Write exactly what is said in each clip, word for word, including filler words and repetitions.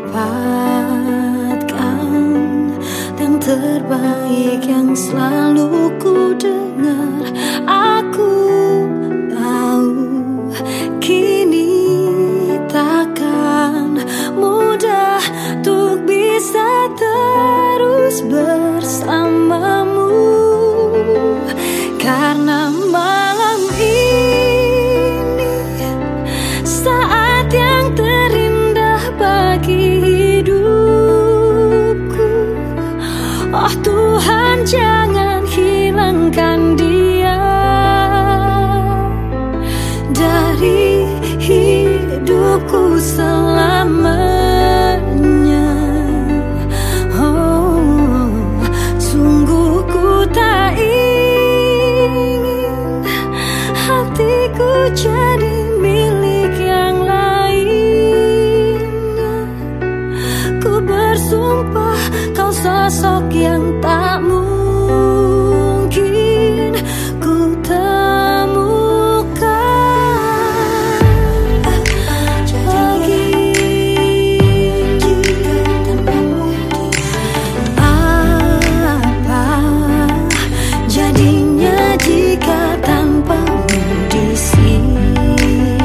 dapatkan yang terbaik yang selalu ku dengar. Aku tahu kini takkan mudah untuk bisa terus bersamamu, karena malam ini saat yang terindah bagi hidupku. Oh Tuhan, jangan hilangkan dia dari hidupku selamanya. Oh, sungguh ku tak ingin hatiku jadi milik yang lainnya. Ku bersumpah kau sosok yang tak mungkin ku temukan lagi. Apa jadinya jika tanpamu di sini?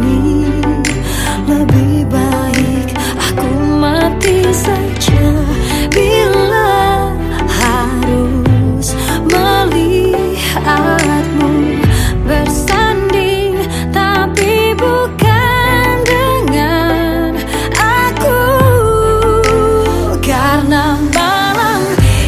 Lebih baik aku mati saja bila harus melihatmu bersanding, tapi bukan dengan aku. Karena malam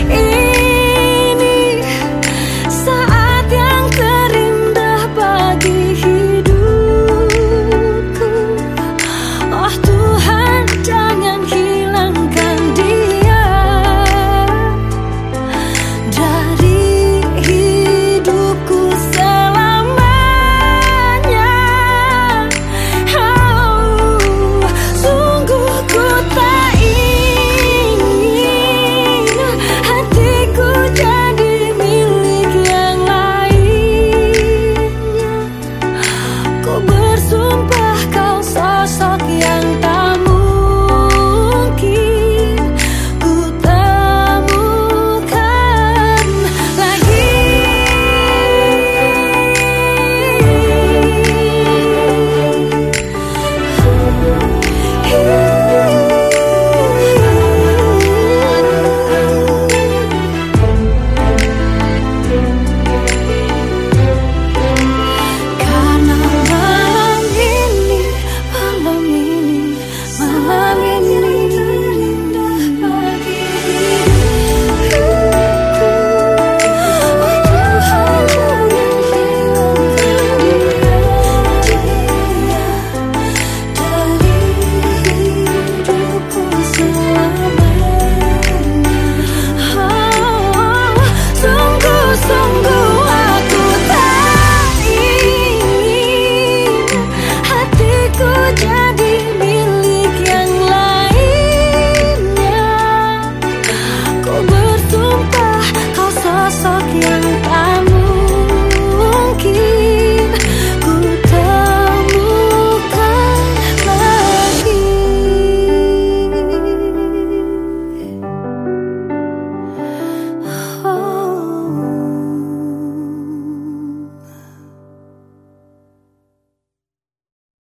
ini saat yang terindah bagi hidupku. Oh Tuhan, jangan hilangkan dia dari hidupku selamanya. Oh, sungguh ku tak ingin hatiku jadi milik yang lainnya. Ku bersumpah